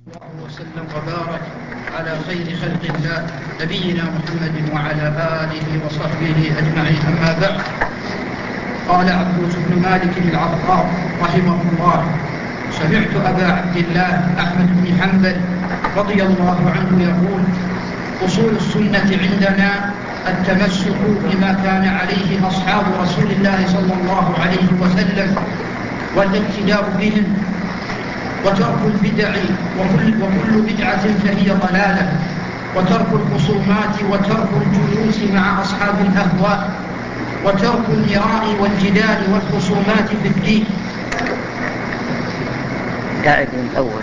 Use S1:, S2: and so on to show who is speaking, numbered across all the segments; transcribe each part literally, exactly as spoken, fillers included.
S1: الله وسلم وبارك على خير خلق الله نبينا محمد وعلى آله وصحبه أجمعين. أما بعد، قال عبدوس بن مالك العطار رحمه الله: سمعت أبا عبد الله أحمد بن حنبل رضي الله عنه يقول: أصول السنة عندنا التمسك بما كان عليه أصحاب رسول الله صلى الله عليه وسلم والاقتداء بهم، وترك البدع وكل, وكل بدعة فهي ضلالة، وترك الخصومات وترك الجلوس مع أصحاب الأهواء، وترك المراء والجدال والخصومات في الدين.
S2: قاعد من الأول.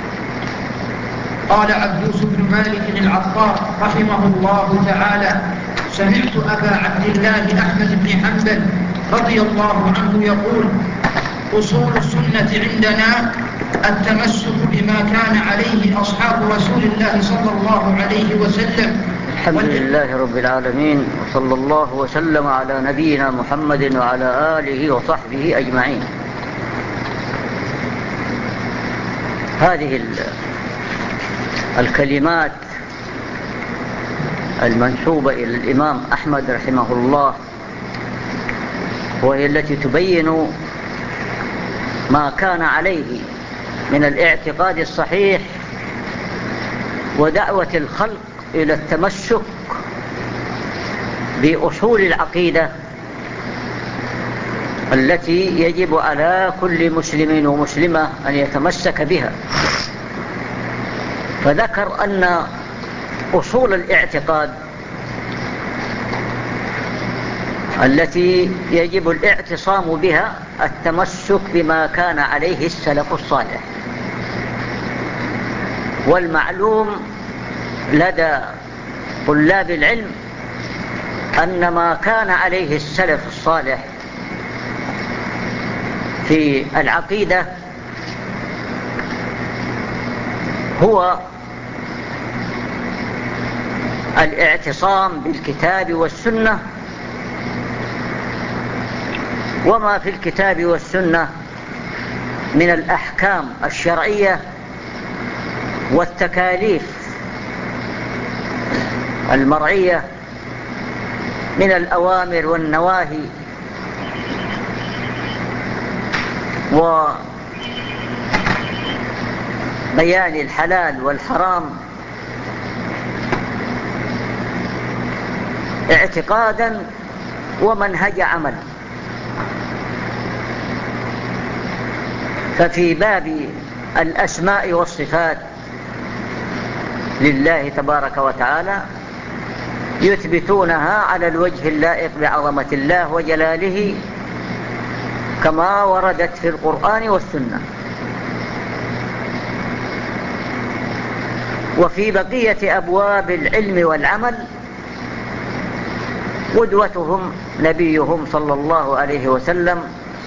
S1: قال عبدوس بن مالك العطار رحمه الله تعالى: سمعت أبا عبد الله أحمد بن حنبل رضي الله عنه يقول: أصول السنة عندنا التمسك بما كان عليه أصحاب رسول الله صلى الله عليه وسلم.
S2: الحمد لله رب العالمين، وصلى الله وسلم على نبينا محمد وعلى آله وصحبه أجمعين. هذه الكلمات المنسوبة إلى الإمام أحمد رحمه الله، وهي التي تبين ما كان عليه من الاعتقاد الصحيح ودعوة الخلق إلى التمسك بأصول العقيدة التي يجب على كل مسلم ومسلمة أن يتمسك بها. فذكر أن أصول الاعتقاد التي يجب الاعتصام بها التمسك بما كان عليه السلف الصالح. والمعلوم لدى طلاب العلم أن ما كان عليه السلف الصالح في العقيدة هو الاعتصام بالكتاب والسنة، وما في الكتاب والسنة من الأحكام الشرعية والتكاليف المرعية من الأوامر والنواهي وبيان الحلال والحرام اعتقادا ومنهج عمل. ففي باب الأسماء والصفات لله تبارك وتعالى يثبتونها على الوجه اللائق بعظمة الله وجلاله كما وردت في القرآن والسنة. وفي بقية أبواب العلم والعمل قدوتهم نبيهم صلى الله عليه وسلم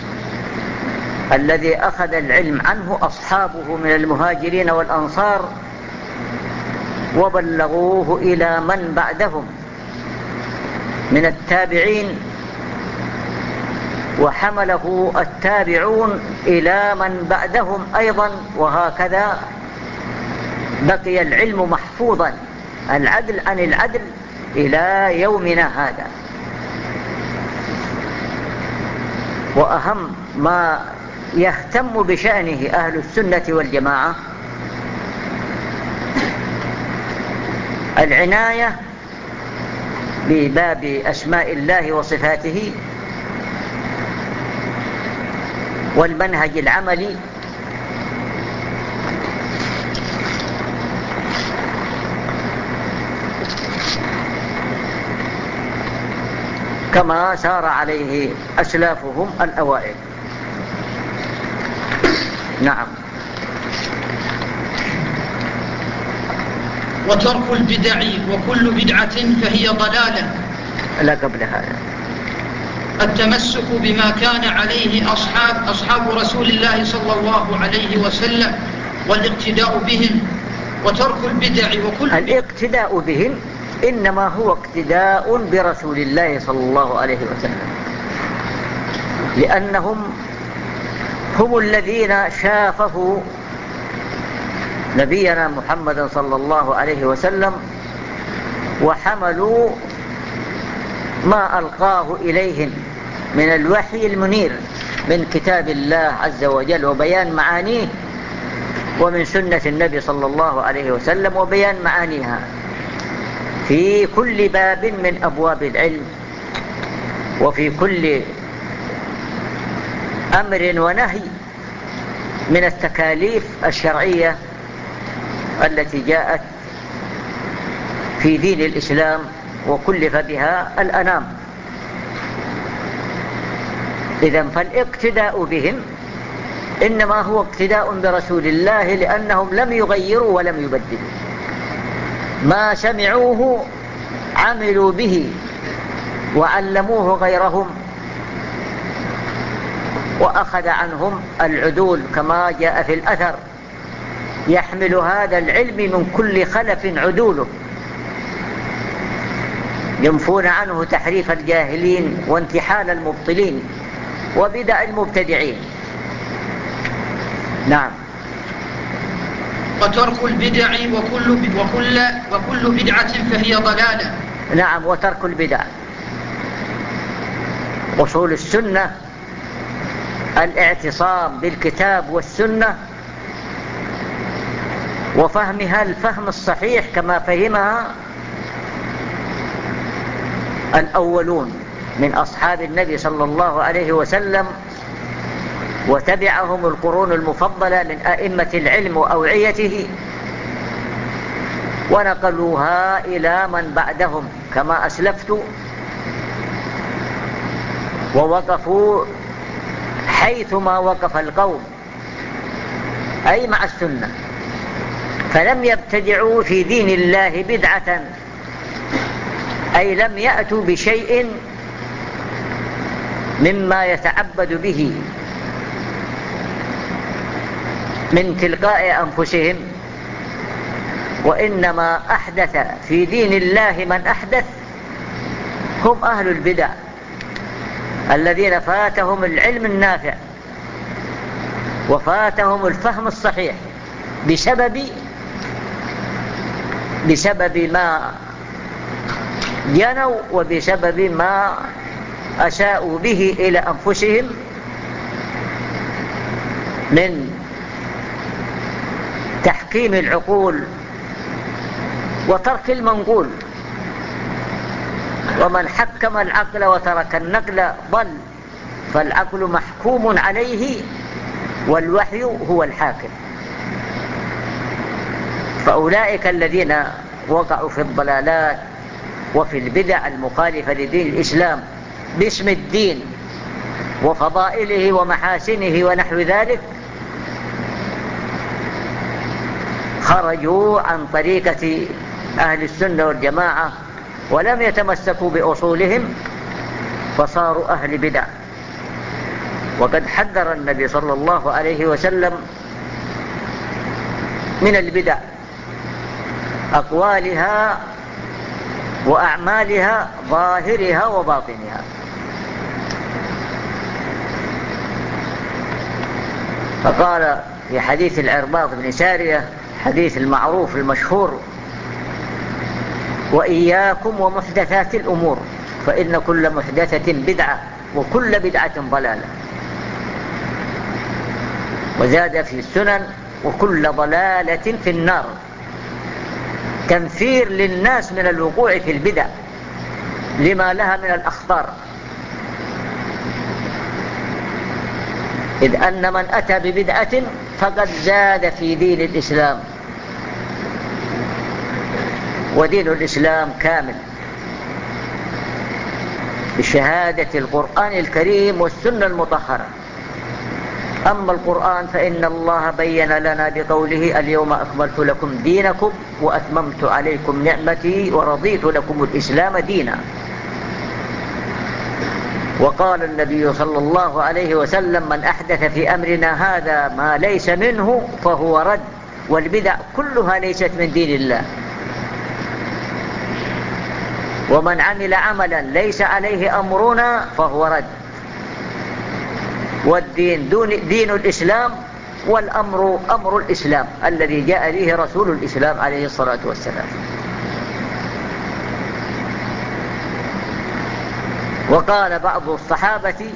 S2: الذي أخذ العلم عنه أصحابه من المهاجرين والأنصار وبلغوه إلى من بعدهم من التابعين، وحمله التابعون إلى من بعدهم أيضا، وهكذا بقي العلم محفوظا العدل عن العدل إلى يومنا هذا. وأهم ما يهتم بشأنه أهل السنة والجماعة العناية بباب أسماء الله وصفاته والمنهج العملي كما سار عليه أسلافهم الأوائل. نعم.
S1: وترك البدع وكل بدعة فهي ضلالة.
S2: لا قبل هذا
S1: التمسك بما كان عليه أصحاب, أصحاب رسول الله صلى الله عليه وسلم والاقتداء بهم، وترك البدع وكل
S2: الاقتداء بهم إنما هو اقتداء برسول الله صلى الله عليه وسلم، لأنهم هم الذين شافوا نبينا محمد صلى الله عليه وسلم وحملوا ما ألقاه إليهم من الوحي المنير من كتاب الله عز وجل وبيان معانيه، ومن سنة النبي صلى الله عليه وسلم وبيان معانيها في كل باب من أبواب العلم، وفي كل أمر ونهي من التكاليف الشرعية التي جاءت في دين الإسلام وكلف بها الأنام. إذن فالاقتداء بهم إنما هو اقتداء برسول الله، لأنهم لم يغيروا ولم يبدلوا، ما سمعوه عملوا به وعلموه غيرهم، وأخذ عنهم العدول كما جاء في الأثر: يحمل هذا العلم من كل خلف عدوله، ينفون عنه تحريف الجاهلين وانتحال المبطلين وبدع المبتدعين. نعم.
S1: وترك البدع وكل, وكل, وكل بدعة فهي ضلالة.
S2: نعم، وترك البدع. أصول السنة الاعتصام بالكتاب والسنة وفهمها الفهم الصحيح كما فهمها الأولون من أصحاب النبي صلى الله عليه وسلم، وتبعهم القرون المفضلة من أئمة العلم وأوعيته، ونقلوها إلى من بعدهم كما أسلفت، ووقفوا حيثما وقف القوم أي مع السنة، فلم يبتدعوا في دين الله بدعة، أي لم يأتوا بشيء مما يتعبد به من تلقاء أنفسهم، وإنما أحدث في دين الله من أحدث هم أهل البدع الذين فاتهم العلم النافع وفاتهم الفهم الصحيح بسبب بسبب ما جنوا وبسبب ما أساءوا به إلى أنفسهم من تحكيم العقول وترك المنقول. ومن حكم العقل وترك النقل ضل، فالعقل محكوم عليه والوحي هو الحاكم. فأولئك الذين وقعوا في الضلالات وفي البدع المخالفة لدين الإسلام باسم الدين وفضائله ومحاسنه ونحو ذلك، خرجوا عن طريقة أهل السنة والجماعة ولم يتمسكوا بأصولهم، فصاروا أهل بدع. وقد حذر النبي صلى الله عليه وسلم من البدع، أقوالها وأعمالها، ظاهرها وباطنها. فقال في حديث العرباض بن سارية، حديث المعروف المشهور: وإياكم ومحدثات الأمور فإن كل محدثة بدعة وكل بدعة ضلالة. وزاد في السنن: وكل ضلالة في النار، تنفير للناس من الوقوع في البدع لما لها من الأخطار، إذ أن من أتى ببدعة فقد زاد في دين الإسلام، ودين الإسلام كامل بشهادة القرآن الكريم والسنة المطهرة. أما القرآن فإن الله بين لنا بقوله: اليوم أكملت لكم دينكم وأتممت عليكم نعمتي ورضيت لكم الإسلام دينا. وقال النبي صلى الله عليه وسلم: من أحدث في أمرنا هذا ما ليس منه فهو رد. والبدع كلها ليست من دين الله. ومن عمل عملا ليس عليه أمرنا فهو رد. والدين دون دين الإسلام والأمر أمر الإسلام الذي جاء به رسول الإسلام عليه الصلاة والسلام. وقال بعض الصحابة: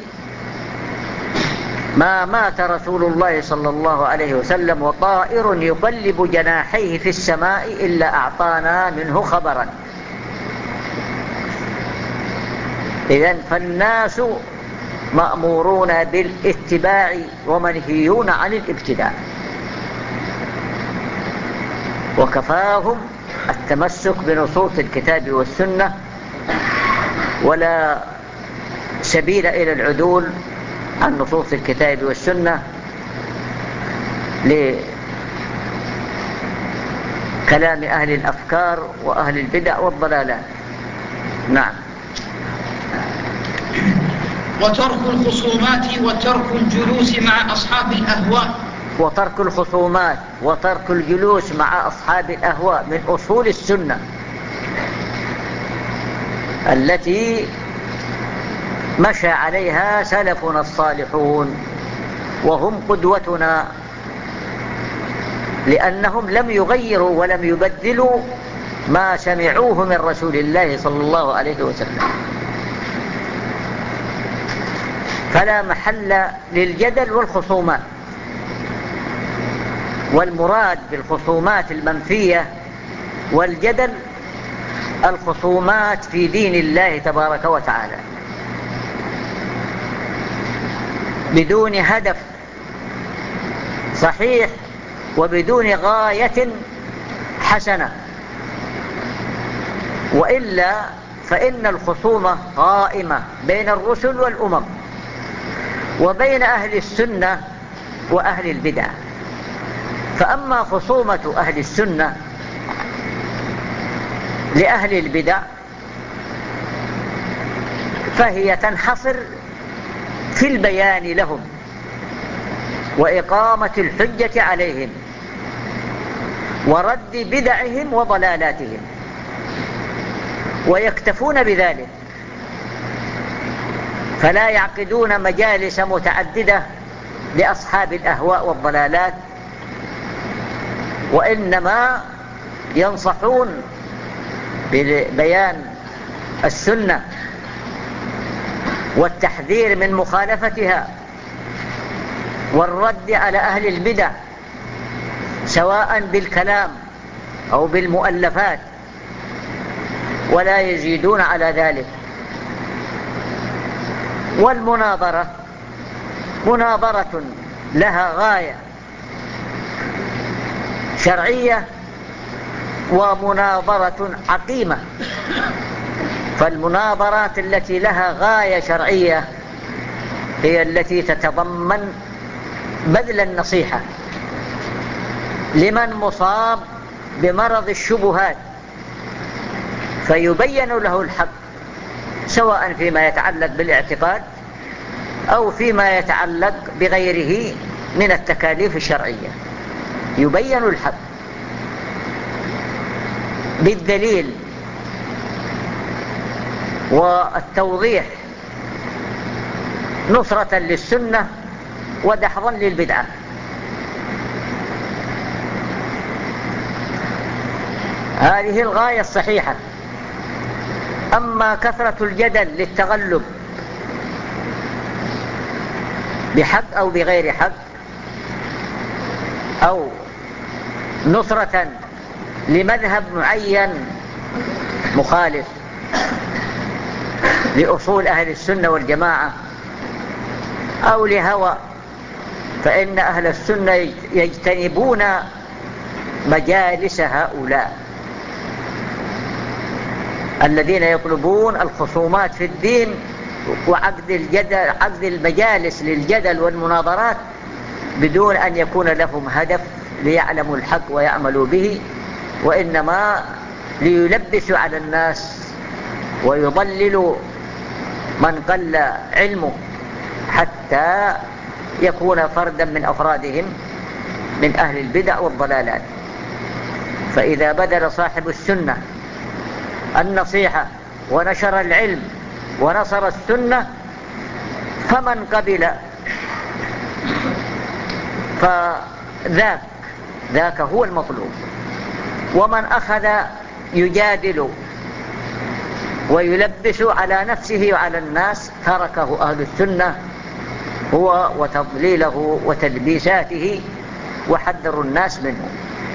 S2: ما مات رسول الله صلى الله عليه وسلم وطائر يقلب جناحيه في السماء إلا أعطانا منه خبرا. إذن فالناس مأمورون بالاتباع ومنهيون عن الابتداع، وكفاهم التمسك بنصوص الكتاب والسنة، ولا سبيل إلى العدول عن نصوص الكتاب والسنة لكلام أهل الأفكار وأهل البدع والضلالات. نعم.
S1: وترك الخصومات وترك الجلوس مع أصحاب الأهواء.
S2: وترك الخصومات وترك الجلوس مع أصحاب الأهواء من أصول السنة التي مشى عليها سلفنا الصالحون، وهم قدوتنا، لأنهم لم يغيروا ولم يبدلوا ما سمعوه من رسول الله صلى الله عليه وسلم. فلا محل للجدل والخصومات. والمراد بالخصومات المنفية والجدل الخصومات في دين الله تبارك وتعالى بدون هدف صحيح وبدون غاية حسنة، وإلا فإن الخصومة قائمة بين الرسل والأمم وبين أهل السنة وأهل البدع. فأما خصومة أهل السنة لأهل البدع فهي تنحصر في البيان لهم وإقامة الحجة عليهم ورد بدعهم وضلالاتهم، ويكتفون بذلك، فلا يعقدون مجالس متعددة لأصحاب الأهواء والضلالات، وإنما ينصحون ببيان السنة والتحذير من مخالفتها والرد على أهل البدع سواء بالكلام أو بالمؤلفات، ولا يزيدون على ذلك. والمناظرة مناظرة لها غاية شرعية ومناظرة عقيمة. فالمناظرات التي لها غاية شرعية هي التي تتضمن بذل النصيحة لمن مصاب بمرض الشبهات فيبين له الحق، سواء فيما يتعلق بالاعتقاد أو فيما يتعلق بغيره من التكاليف الشرعية، يبين الحق بالدليل والتوضيح نصرة للسنة ودحضا للبدعة. هذه الغاية الصحيحة. أما كثرة الجدل للتغلب بحق أو بغير حق أو نصرة لمذهب معين مخالف لأصول أهل السنة والجماعة أو لهوى، فإن أهل السنة يجتنبون مجالس هؤلاء الذين يطلبون الخصومات في الدين وعقد الجدل، عقد المجالس للجدل والمناظرات بدون أن يكون لهم هدف ليعلموا الحق ويعملوا به، وإنما ليلبسوا على الناس ويضللوا من قل علمه حتى يكون فردا من أفرادهم من أهل البدع والضلالات. فإذا بذل صاحب السنة النصيحة ونشر العلم ونصر السنة فمن قبل فذاك ذاك هو المطلوب. ومن أخذ يجادل ويلبس على نفسه وعلى الناس تركه أهل السنة هو وتضليله وتلبيساته، وحذروا الناس منه.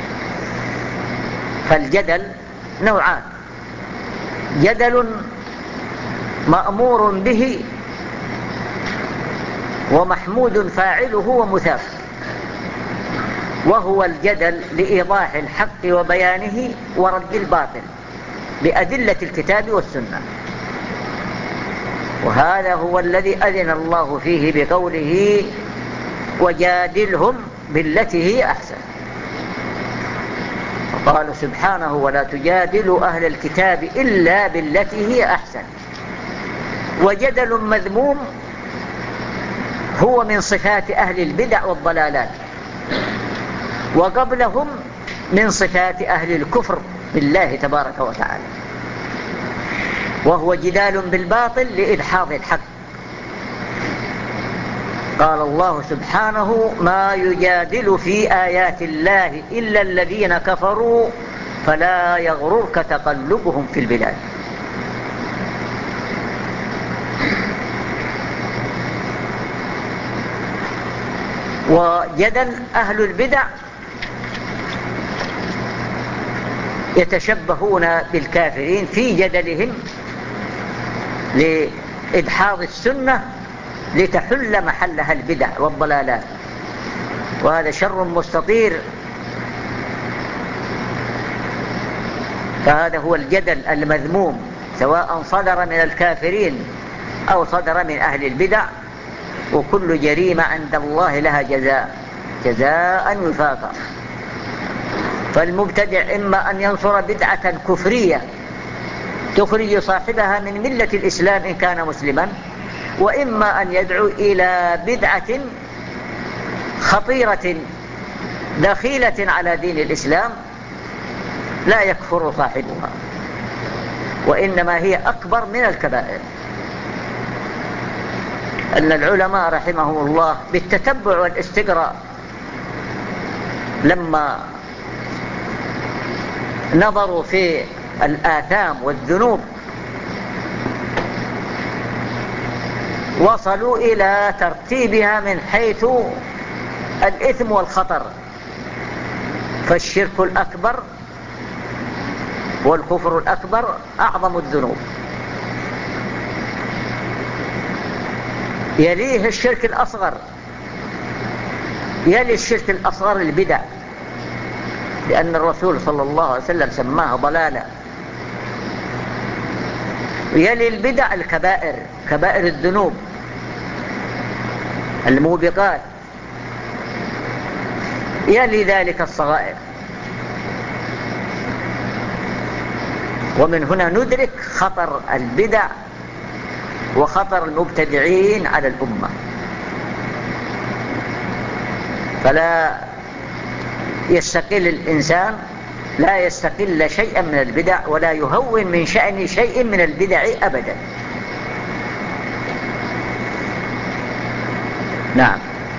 S2: فالجدل نوعان: جدل مأمور به ومحمود فاعله ومثاب، وهو الجدل لإيضاح الحق وبيانه ورد الباطل بأدلة الكتاب والسنة. وهذا هو الذي أذن الله فيه بقوله وجادلهم بالتي هي أحسن. وقال سبحانه ولا تجادلوا أهل الكتاب إلا بالتي هي أحسن. وجدل مذموم هو من صفات أهل البدع والضلالات، وقبلهم من صفات أهل الكفر بالله تبارك وتعالى، وهو جدال بالباطل لإدحاض الحق. قال الله سبحانه ما يجادل في آيات الله إلا الذين كفروا فلا يغررك تقلبهم في البلاد. وجدل أهل البدع يتشبهون بالكافرين في جدلهم لإدحاض السنة لتحل محلها البدع والضلالات، وهذا شر مستطير. فهذا هو الجدل المذموم، سواء صدر من الكافرين أو صدر من أهل البدع، وكل جريمة عند الله لها جزاء جزاء وفاقا. فالمبتدع إما أن ينصر بدعة كفرية تخرج صاحبها من ملة الإسلام إن كان مسلما، وإما أن يدعو إلى بدعة خطيرة دخيلة على دين الإسلام لا يكفر صاحبها، وإنما هي أكبر من الكبائر. أن العلماء رحمهم الله بالتتبع والاستقراء لما نظروا في الآثام والذنوب وصلوا إلى ترتيبها من حيث الإثم والخطر، فالشرك الأكبر والكفر الأكبر أعظم الذنوب، يليه الشرك الأصغر، يلي الشرك الأصغر البدع، لأن الرسول صلى الله عليه وسلم سماها ضلالة. يلي البدع الكبائر، كبائر الذنوب الموبقات، يلي ذلك الصغائر. ومن هنا ندرك خطر البدع وخطر المبتدعين على الأمة. فلا يستقل الإنسان، لا يستقل شيئا من البدع ولا يهون من شأن شيء من البدع أبدا. نعم.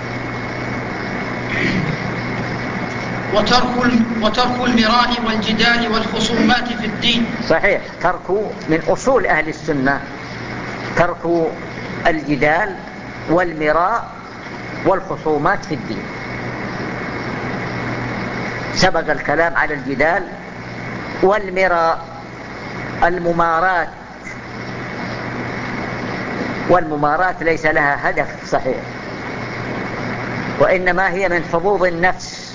S1: وترك وترك المراء والجدال والخصومات في الدين.
S2: صحيح، ترك من أصول أهل السنة، ترك الجدال والمراء والخصومات في الدين. سبق الكلام على الجدال والمراء، الممارات، والممارات ليس لها هدف صحيح، وإنما هي من حظوظ النفس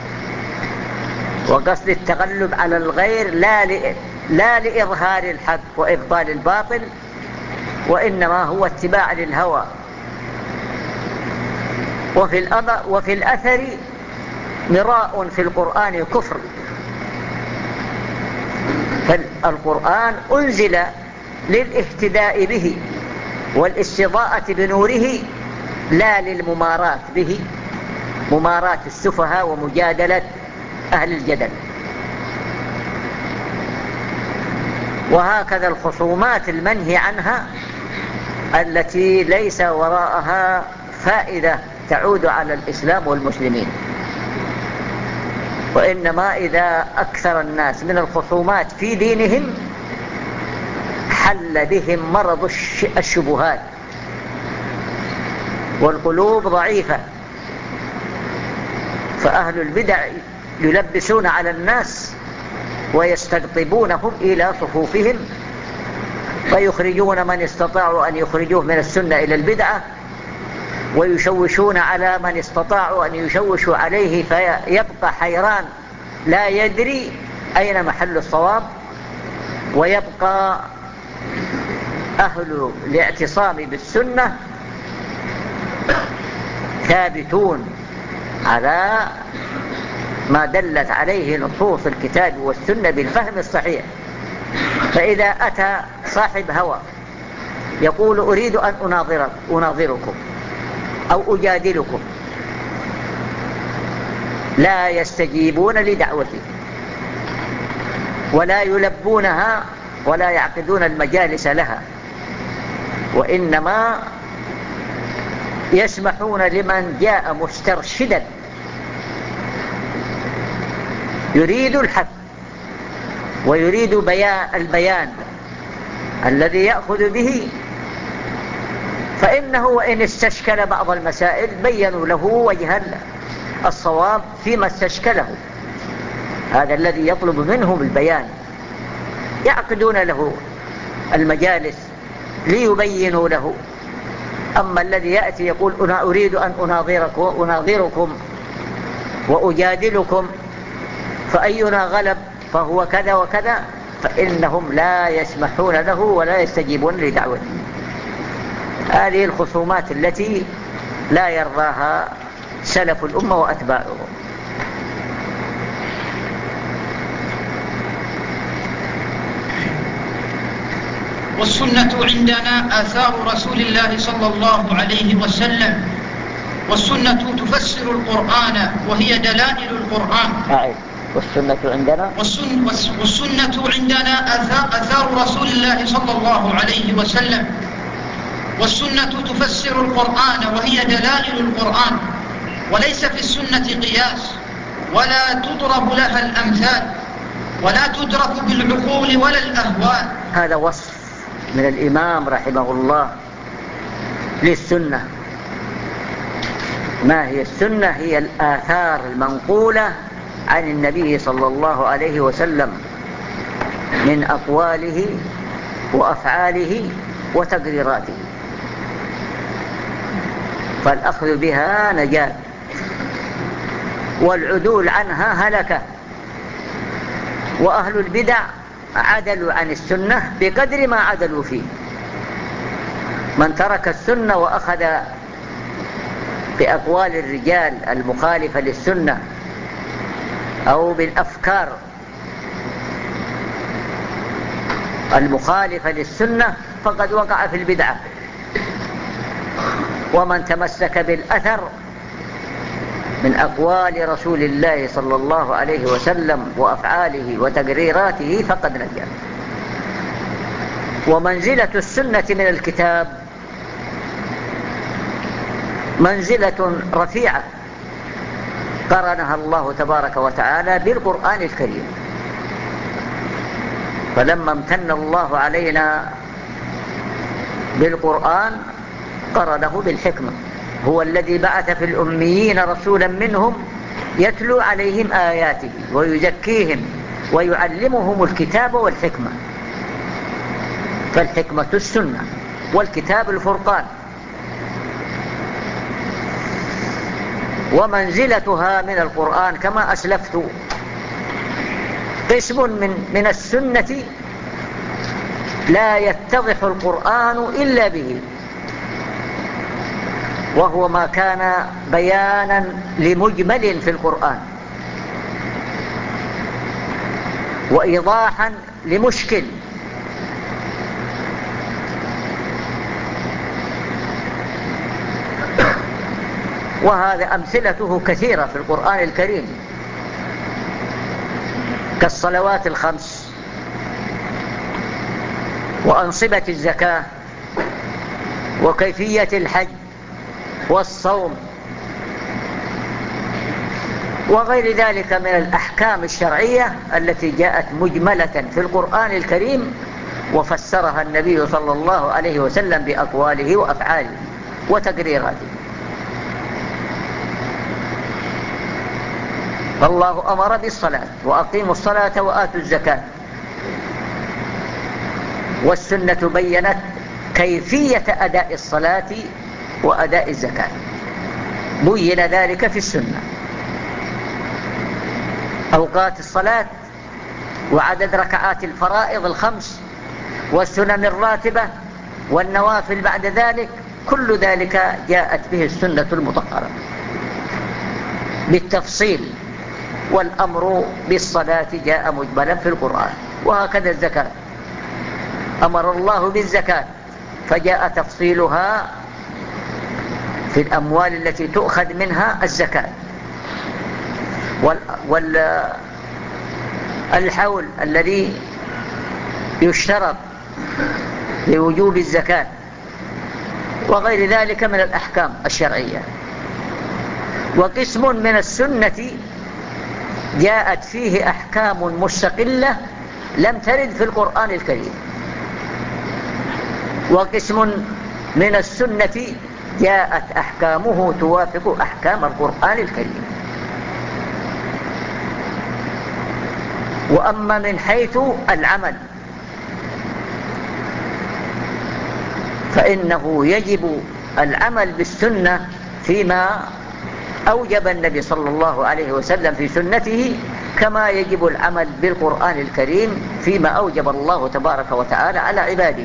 S2: وقصد التغلب على الغير، لا لا لإظهار الحق وإبطال الباطل، وإنما هو اتباع للهوى. وفي الأمر وفي الأثر مراء في القرآن كفر، فالقرآن أنزل للاهتداء به والاستضاءة بنوره، لا للممارات به، ممارات السفهاء ومجادلة أهل الجدل. وهكذا الخصومات المنهي عنها التي ليس وراءها فائدة تعود على الإسلام والمسلمين. وإنما إذا أكثر الناس من الخصومات في دينهم حل بهم مرض الشبهات، والقلوب ضعيفة، فأهل البدع يلبسون على الناس ويستقطبونهم إلى صفوفهم، فيخرجون من استطاعوا أن يخرجوه من السنة إلى البدعة، ويشوشون على من استطاعوا أن يشوشوا عليه، فيبقى حيران لا يدري أين محل الصواب، ويبقى أهل الاعتصام بالسنة ثابتون على ما دلت عليه نصوص الكتاب والسنة بالفهم الصحيح. فإذا أتى صاحب هوى يقول أريد أن أناظرك أناظركم أو أجادلكم، لا يستجيبون لدعوته ولا يلبونها ولا يعقدون المجالس لها، وإنما يسمحون لمن جاء مسترشدا يريد الحق ويريد بيان البيان الذي يأخذ به، فإنه وإن استشكل بعض المسائل بيّنوا له وجه الصواب فيما استشكله. هذا الذي يطلب منهم البيان، يعقدون له المجالس ليبينوا له. أما الذي يأتي يقول أنا أريد أن أناظركم, أناظركم وأجادلكم فأينا غلب فهو كذا وكذا، فإنهم لا يسمحون له ولا يستجيبون لدعوته. هذه الخصومات التي لا يرضاها سلف الأمة وأتباعهم.
S1: والسنة عندنا آثار رسول الله صلى الله عليه وسلم، والسنة تفسر القرآن وهي دلائل القرآن.
S2: والسنة عندنا
S1: والسن والسنة عندنا آثار رسول الله صلى الله عليه وسلم، والسنة تفسر القرآن وهي دلائل القرآن، وليس في السنة قياس ولا تضرب لها الأمثال ولا تدرك بالعقول ولا الأهواء.
S2: هذا وصف من الإمام رحمه الله للسنة. ما هي السنة؟ هي الآثار المنقولة عن النبي صلى الله عليه وسلم من أقواله وأفعاله وتقريراته، فالأخذ بها نجاة والعدول عنها هلكة. وأهل البدع عدلوا عن السنة بقدر ما عدلوا فيه. من ترك السنة وأخذ بأقوال الرجال المخالفة للسنة أو بالأفكار المخالفة للسنة فقد وقع في البدعة. ومن تمسك بالأثر من أقوال رسول الله صلى الله عليه وسلم وأفعاله وتقريراته فقد نجا. ومنزلة السنة من الكتاب منزلة رفيعة قرنها الله تبارك وتعالى بالقرآن الكريم. فلما امتن الله علينا بالقرآن قرنه بالحكمة. هو الذي بعث في الأميين رسولا منهم يتلو عليهم آياته ويزكيهم ويعلمهم الكتاب والحكمة. فالحكمة السنة والكتاب الفرقان. ومنزلتها من القرآن كما أسلفت قسم من, من السنة لا يتضح القرآن إلا به، وهو ما كان بيانا لمجمل في القرآن وإيضاحا لمشكل. وهذا أمثلته كثيرة في القرآن الكريم كالصلوات الخمس وأنصبة الزكاة وكيفية الحج والصوم وغير ذلك من الأحكام الشرعية التي جاءت مجملة في القرآن الكريم وفسرها النبي صلى الله عليه وسلم بأقواله وأفعاله وتقريراته. فالله أمر بالصلاة وأقيموا الصلاة وآتوا الزكاة، والسنة بيّنت كيفية أداء الصلاة وأداء الزكاة، بين ذلك في السنة، أوقات الصلاة وعدد ركعات الفرائض الخمس والسنن الراتبة والنوافل بعد ذلك، كل ذلك جاءت به السنة المطهرة بالتفصيل. والأمر بالصلاة جاء مجملا في القرآن، وهكذا الزكاة أمر الله بالزكاة فجاء تفصيلها في الأموال التي تؤخذ منها الزكاة، والحول الذي يشترط لوجوب الزكاة وغير ذلك من الأحكام الشرعية. وقسم من السنة جاءت فيه أحكام مستقلة لم ترد في القرآن الكريم، وقسم من السنة جاءت أحكامه توافق أحكام القرآن الكريم. وأما من حيث العمل فإنه يجب العمل بالسنة فيما أوجب النبي صلى الله عليه وسلم في سنته، كما يجب العمل بالقرآن الكريم فيما أوجب الله تبارك وتعالى على عباده.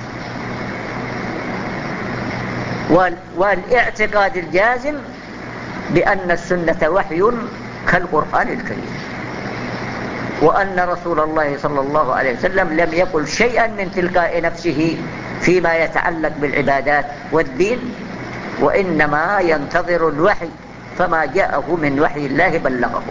S2: والاعتقاد الجازم بأن السنة وحي كالقرآن الكريم، وأن رسول الله صلى الله عليه وسلم لم يقل شيئا من تلقاء نفسه فيما يتعلق بالعبادات والدين، وإنما ينتظر الوحي، فما جاءه من وحي الله بلغه.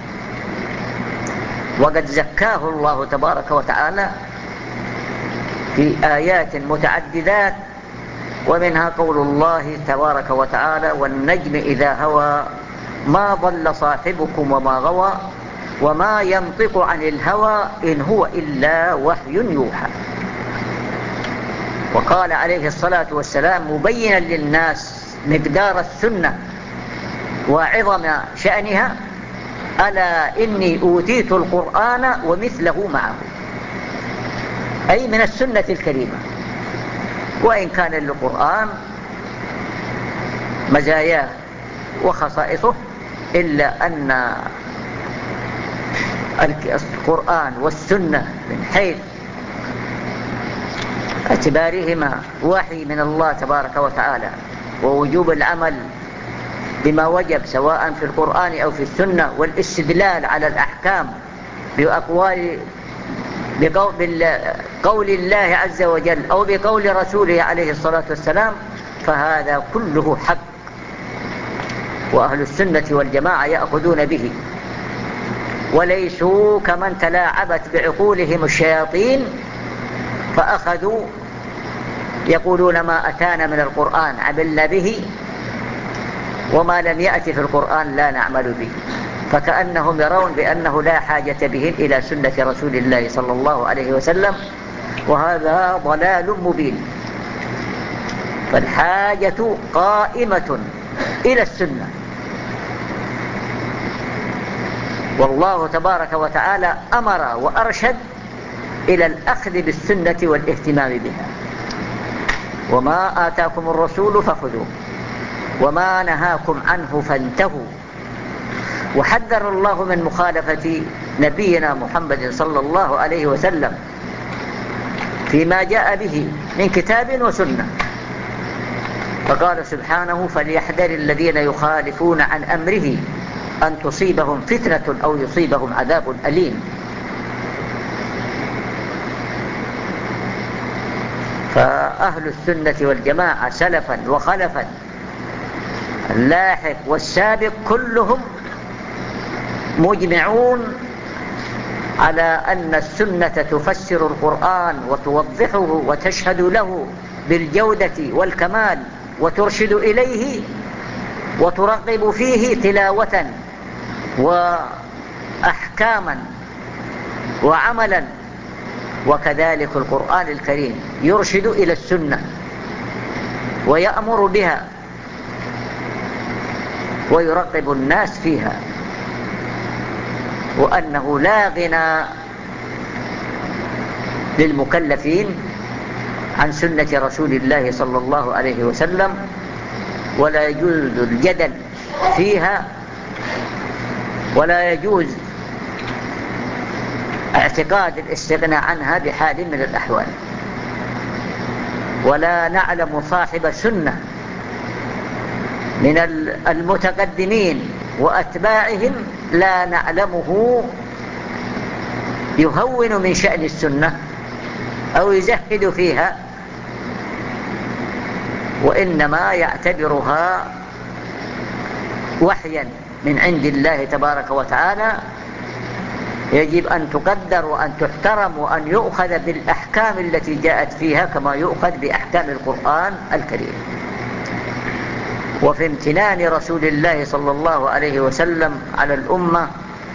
S2: وقد زكاه الله تبارك وتعالى في آيات متعددات، ومنها قول الله تبارك وتعالى: والنجم إذا هوى ما ضل صاحبكم وما غوى وما ينطق عن الهوى إن هو إلا وحي يوحى. وقال عليه الصلاة والسلام مبينا للناس مقدار السنة وعظم شأنها: ألا إني أوتيت القرآن ومثله معه، أي من السنة الكريمة. وإن كان للقرآن مزاياه وخصائصه، إلا أن القرآن والسنة من حيث اعتبارهما وحي من الله تبارك وتعالى ووجوب العمل بما وجب سواء في القرآن أو في السنة، والاستدلال على الأحكام بأقوال بقول الله عز وجل أو بقول رسوله عليه الصلاة والسلام، فهذا كله حق، وأهل السنة والجماعة يأخذون به، وليسوا كمن تلاعبت بعقولهم الشياطين فأخذوا يقولون ما أتانا من القرآن عملنا به، وما لم يأتي في القرآن لا نعمل به، فكأنهم يرون بأنه لا حاجة بهم إلى سنة رسول الله صلى الله عليه وسلم، وهذا ضلال مبين. فالحاجة قائمة إلى السنة، والله تبارك وتعالى أمر وأرشد إلى الأخذ بالسنة والاهتمام بها. وما آتاكم الرسول فخذوه وما نهاكم عنه فانتهوا. وحذر الله من مخالفة نبينا محمد صلى الله عليه وسلم فيما جاء به من كتاب وسنة، فقال سبحانه: فليحذر الذين يخالفون عن أمره أن تصيبهم فتنة أو يصيبهم عذاب أليم. فأهل السنة والجماعة سلفا وخلفا، اللاحق والسابق، كلهم مجمعون على أن السنة تفسر القرآن وتوضحه وتشهد له بالجودة والكمال وترشد إليه وترغب فيه تلاوة وأحكاما وعملا. وكذلك القرآن الكريم يرشد إلى السنة ويأمر بها ويرغب الناس فيها، وأنه لا غنى للمكلفين عن سنة رسول الله صلى الله عليه وسلم، ولا يجوز الجدل فيها، ولا يجوز اعتقاد الاستغناء عنها بحال من الأحوال. ولا نعلم صاحب سنة من المتقدمين وأتباعهم لا نعلمه يهون من شأن السنة أو يزهد فيها، وإنما يعتبرها وحيا من عند الله تبارك وتعالى، يجب أن تقدر وأن تحترم وأن يؤخذ بالأحكام التي جاءت فيها كما يؤخذ بأحكام القرآن الكريم. وفي امتنان رسول الله صلى الله عليه وسلم على الأمة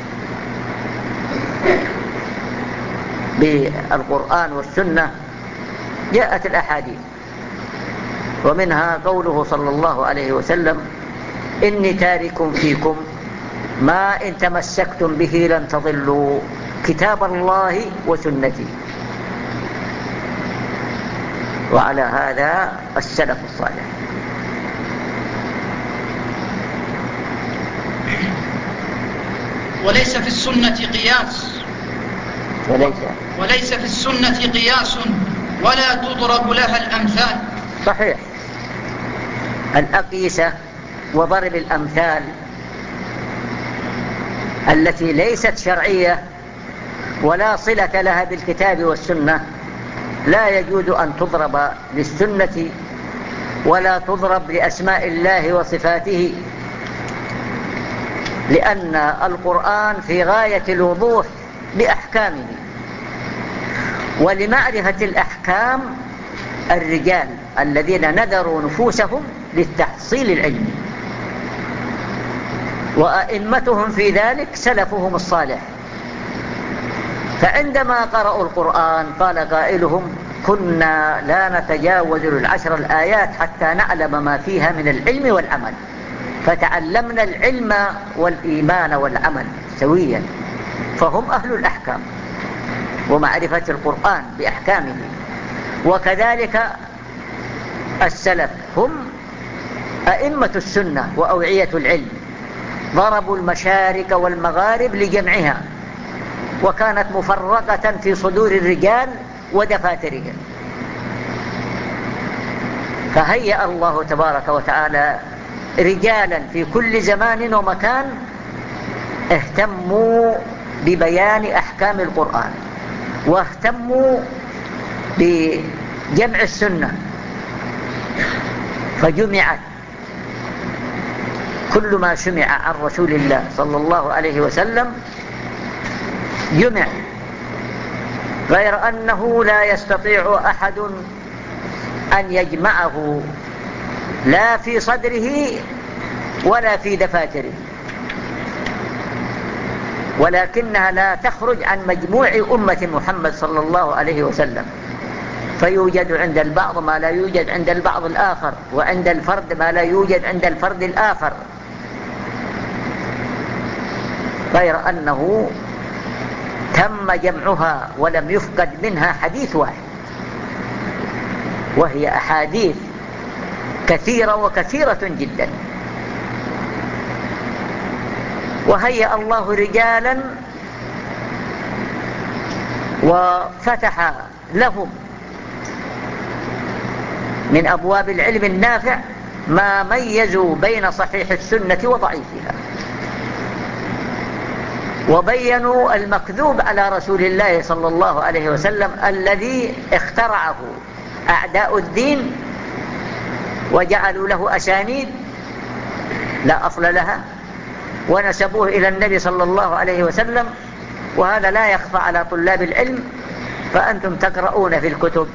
S2: بالقرآن والسنة جاءت الأحاديث، ومنها قوله صلى الله عليه وسلم: إني تارك فيكم ما إن تمسكتم به لن تضلوا كتاب الله وسنتي. وعلى هذا السلف الصالح.
S1: وليس في السنة قياس
S2: وليس,
S1: وليس في السنة قياس ولا تضرب لها الأمثال.
S2: صحيح، الأقيسة وضرب الأمثال التي ليست شرعية ولا صلة لها بالكتاب والسنة لا يجوز أن تضرب للسنة ولا تضرب لأسماء الله وصفاته، لأن القرآن في غاية الوضوح بأحكامه. ولمعرفة الأحكام الرجال الذين نذروا نفوسهم للتحصيل العلمي، وأئمتهم في ذلك سلفهم الصالح. فعندما قرأوا القرآن قال قائلهم: كنا لا نتجاوز العشر الآيات حتى نعلم ما فيها من العلم والعمل، فتعلمنا العلم والإيمان والعمل سويا. فهم أهل الأحكام ومعرفة القرآن بأحكامه. وكذلك السلف هم أئمة السنة وأوعية العلم، ضربوا المشارق والمغارب لجمعها، وكانت مفرقة في صدور الرجال ودفاترهم. فهيأ الله تبارك وتعالى رجالا في كل زمان ومكان اهتموا ببيان أحكام القرآن، واهتموا بجمع السنة، فجمعت كل ما سمع عن رسول الله صلى الله عليه وسلم جمع، غير أنه لا يستطيع أحد أن يجمعه لا في صدره ولا في دفاتره، ولكنها لا تخرج عن مجموع أمة محمد صلى الله عليه وسلم، فيوجد عند البعض ما لا يوجد عند البعض الآخر، وعند الفرد ما لا يوجد عند الفرد الآخر، غير أنه تم جمعها ولم يفقد منها حديث واحد، وهي أحاديث كثيرة وكثيرة جدا. وهيأ الله رجالا وفتح لهم من أبواب العلم النافع ما ميزوا بين صحيح السنة وضعيفها، وبينوا المكذوب على رسول الله صلى الله عليه وسلم الذي اخترعه أعداء الدين وجعلوا له أسانيد لا أصل لها ونسبوه إلى النبي صلى الله عليه وسلم، وهذا لا يخفى على طلاب العلم. فأنتم تقرؤون في الكتب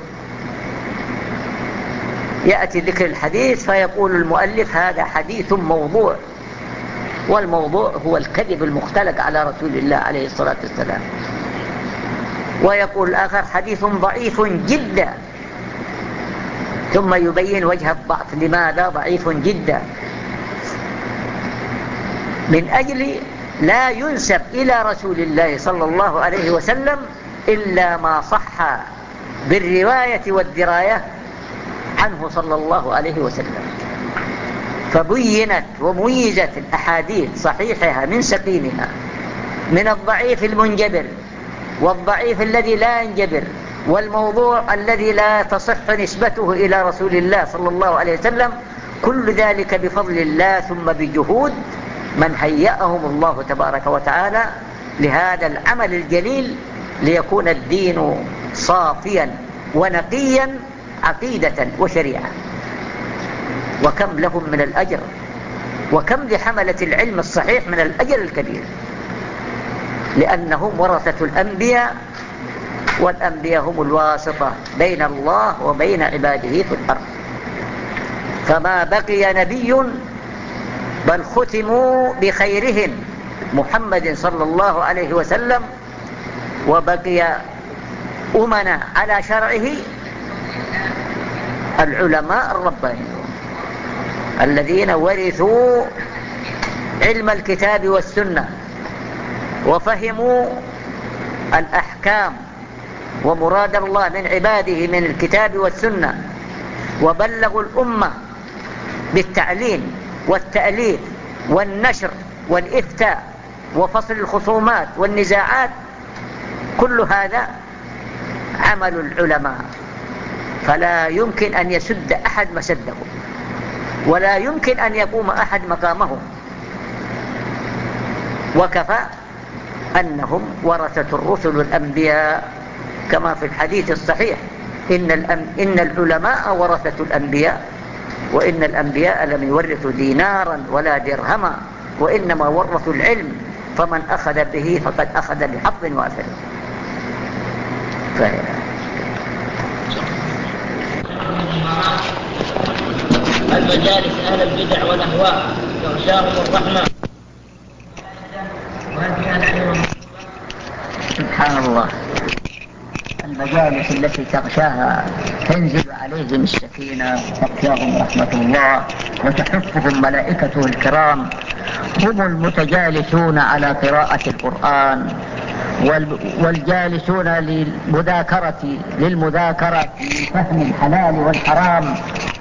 S2: يأتي ذكر الحديث فيقول المؤلف هذا حديث موضوع، والموضوع هو الكذب المختلق على رسول الله عليه الصلاة والسلام. ويقول الآخر حديث ضعيف جدا، ثم يبين وجه الضعف لماذا ضعيف جدا، من أجل لا ينسب إلى رسول الله صلى الله عليه وسلم إلا ما صح بالرواية والدراية عنه صلى الله عليه وسلم. فبينت وميزت الأحاديث صحيحها من سقيمها، من الضعيف المنجبر والضعيف الذي لا ينجبر، والموضوع الذي لا تصح نسبته إلى رسول الله صلى الله عليه وسلم، كل ذلك بفضل الله ثم بجهود من هيأهم الله تبارك وتعالى لهذا العمل الجليل، ليكون الدين صافيا ونقيا عقيدة وشريعة. وكم لهم من الأجر، وكم لحملة العلم الصحيح من الأجر الكبير، لأنهم ورثة الأنبياء، والأنبياء هم الواسطة بين الله وبين عباده في الأرض. فما بقي نبي بل ختموا بخيرهم محمد صلى الله عليه وسلم، وبقي أمنا على شرعه العلماء الربانيون الذين ورثوا علم الكتاب والسنة وفهموا الأحكام ومراد الله من عباده من الكتاب والسنة، وبلغوا الأمة بالتعليم والتأليف والنشر والإفتاء وفصل الخصومات والنزاعات. كل هذا عمل العلماء، فلا يمكن أن يسد أحد مسده، ولا يمكن أن يقوم أحد مقامهم. وكفى أنهم ورثة الرسل الأنبياء، كما في الحديث الصحيح إن, الأم إن العلماء ورثة الأنبياء، وإن الأنبياء لم يورثوا دينارا ولا درهما، وإنما ورثوا العلم، فمن أخذ به فقد أخذ بحظ وافر.
S3: المجالس أهل البدع والأهواء يغشاهم الرحمة.
S2: سبحان الله، المجالس التي تغشاها تنزل عليهم السكينة وتغشاهم رحمة الله وتحفهم ملائكته الكرام، هم المتجالسون على قراءة القرآن والجالسون للمذاكرة للمذاكرة فهم الحلال والحرام،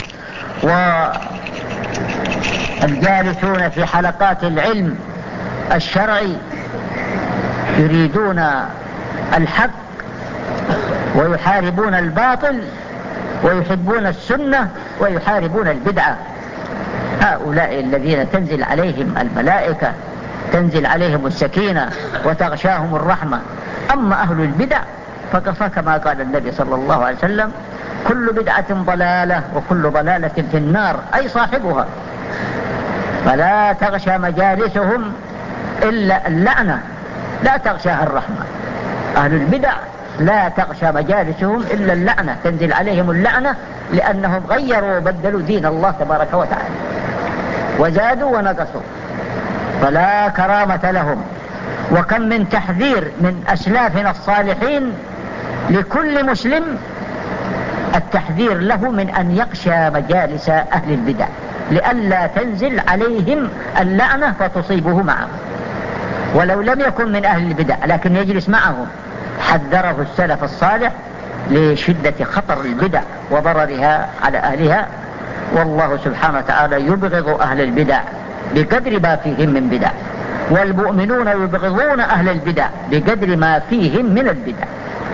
S2: والجالسون في حلقات العلم الشرعي يريدون الحق ويحاربون الباطل ويحبون السنة ويحاربون البدعة. هؤلاء الذين تنزل عليهم الملائكة، تنزل عليهم السكينة وتغشاهم الرحمة. أما أهل البدع فكما قال النبي صلى الله عليه وسلم كل بدعة ضلالة وكل ضلالة في النار، أي صاحبها. فلا تغشى مجالسهم إلا اللعنة، لا تغشاها الرحمة. أهل البدع لا تغشى مجالسهم إلا اللعنة، تنزل عليهم اللعنة لأنهم غيروا وبدلوا دين الله تبارك وتعالى وزادوا ونقصوا، فلا كرامة لهم. وكم من تحذير من أسلافنا الصالحين لكل مسلم، التحذير له من أن يخشى مجالس أهل البدع لئلا تنزل عليهم اللعنة فتصيبه معهم. ولو لم يكن من أهل البدع لكن يجلس معهم، حذره السلف الصالح لشدة خطر البدع وضررها على أهلها. والله سبحانه وتعالى يبغض أهل البدع بقدر ما فيهم من بدع، والمؤمنون يبغضون أهل البدع بقدر ما فيهم من البدع.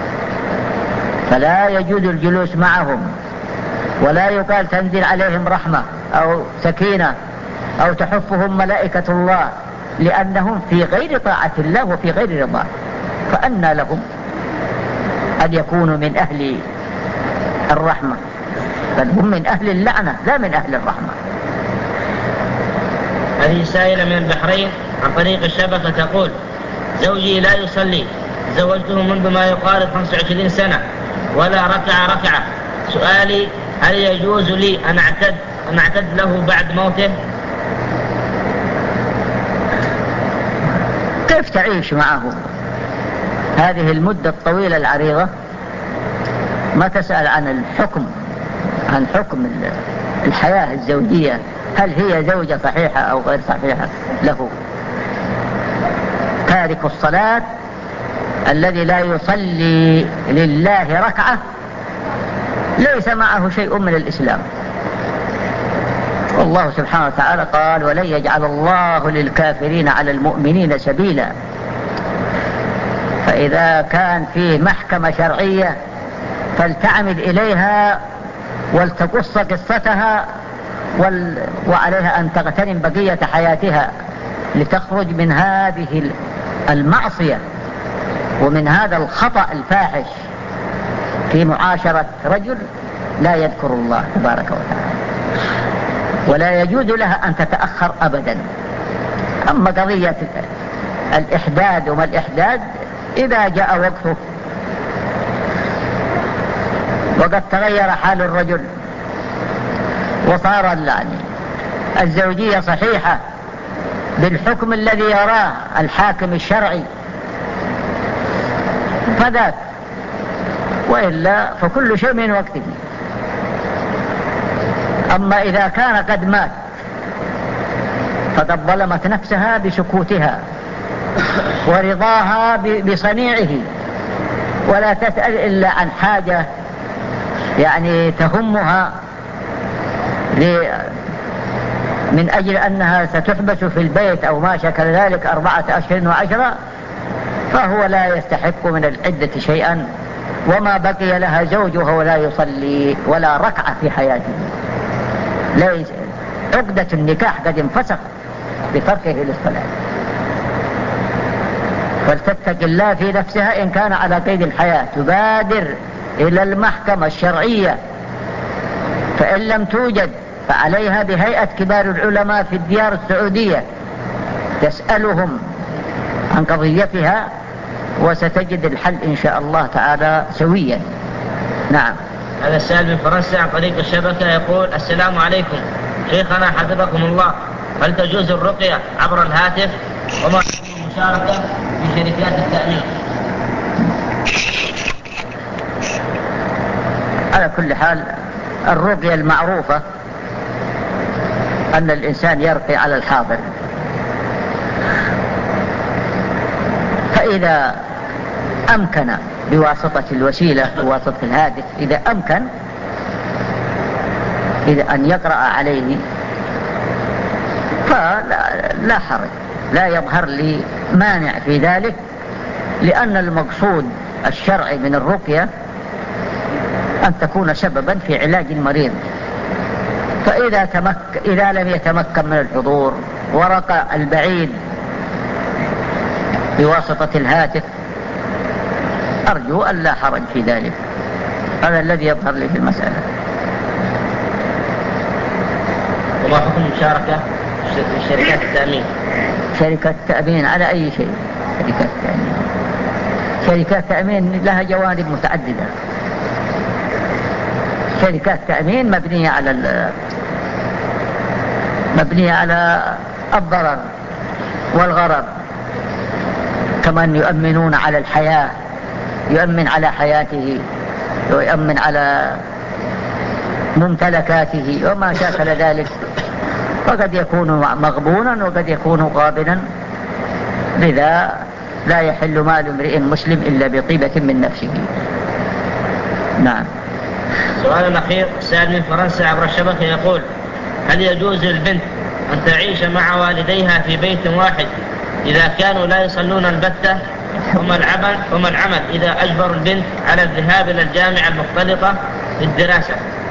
S2: فلا يجوز الجلوس معهم، ولا يقال تنزل عليهم رحمة أو سكينة أو تحفهم ملائكة الله، لأنهم في غير طاعة الله وفي غير رضاه. فأنى لهم أن يكونوا من أهل الرحمة، بل هم من أهل اللعنة لا من أهل الرحمة.
S3: هذه سائلة من البحرين عن طريق الشبكة تقول: زوجي لا يصلي، زوجته منذ ما يقارب خمسة وعشرين سنة ولا ركع ركعة. سؤالي: هل يجوز لي أن أعتد, أن أعتد له بعد موته؟
S2: وتعيش معه هذه المدة الطويلة العريضة، ما تسأل عن الحكم، عن حكم الحياة الزوجية، هل هي زوجة صحيحة أو غير صحيحة له. تارك الصلاة الذي لا يصلي لله ركعة ليس معه شيء من الإسلام. والله سبحانه وتعالى قال: ولن يجعل الله للكافرين على المؤمنين سبيلا. فإذا كان فيه محكمة شرعية فلتعمد إليها ولتقص قصتها، وال... وعليها أن تغتنم بقية حياتها لتخرج من هذه المعصية ومن هذا الخطأ الفاحش في معاشرة رجل لا يذكر الله تبارك وتعالى، ولا يجوز لها أن تتأخر أبدا. أما قضية الإحداد وما الإحداد، إذا جاء وقته وقد تغير حال الرجل وصار يعني الزوجية صحيحة بالحكم الذي يراه الحاكم الشرعي فذاك، وإلا فكل شيء من وقته. أما إذا كان قد مات فقد ظلمت نفسها بسكوتها ورضاها بصنيعه، ولا تسأل إلا عن حاجة يعني تهمها من أجل أنها ستحبس في البيت أو ما شكل ذلك أربعة أشهر وعشرة، فهو لا يستحق من العدة شيئا، وما بقي لها زوجها ولا يصلي ولا ركعة في حياته. ليس عقدة النكاح قد انفسخ بتركه للصلاة. فلتتق الله في نفسها إن كان على قيد الحياة، تبادر إلى المحكمة الشرعية، فإن لم توجد فعليها بهيئة كبار العلماء في الديار السعودية تسألهم عن قضيتها، وستجد الحل إن شاء الله تعالى سويا. نعم.
S3: هذا السائل من فرنسا عن طريق الشبكة يقول: السلام عليكم شيخنا حفظكم الله، هل تجوز الرقية عبر الهاتف؟ وما المشاركة في شركات التأمين؟
S2: على كل حال الرقية المعروفة أن الإنسان يرقي على الحاضر، فإذا أمكن بواسطة الوسيلة بواسطة الهاتف، إذا أمكن إذا أن يقرأ عليه فلا لا حرج، لا يظهر لي مانع في ذلك، لأن المقصود الشرعي من الرقية أن تكون سببا في علاج المريض. فإذا تمك إذا لم يتمكن من الحضور ورقى البعيد بواسطة الهاتف، أرجو أن لا حرج في ذلك. هذا الذي يظهر لي في المسألة.
S3: وما حكم المشاركة في شركات التأمين؟
S2: شركات التأمين على أي شيء. شركات التأمين شركات التأمين لها جوانب متعددة. شركات التأمين مبنية على مبنية على الضرر والغرر، كمان يؤمنون على الحياة، يؤمن على حياته ويؤمن على ممتلكاته وما شاكل ذلك، وقد يكون مغبونا وقد يكون غابنا، لذا لا يحل مال امرئ مسلم إلا بطيبة من نفسه. نعم.
S3: سؤال الأخير سائل من فرنسا عبر الشبكة يقول: هل يجوز للبنت أن تعيش مع والديها في بيت واحد إذا كانوا لا يصلون البتة؟ وما العمل, وما العمل إذا أجبروا البنت على الذهاب إلى الجامعة المختلطة للدراسة؟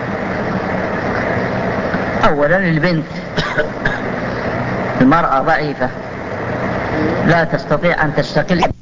S2: أولا البنت المرأة ضعيفة لا تستطيع أن تستقل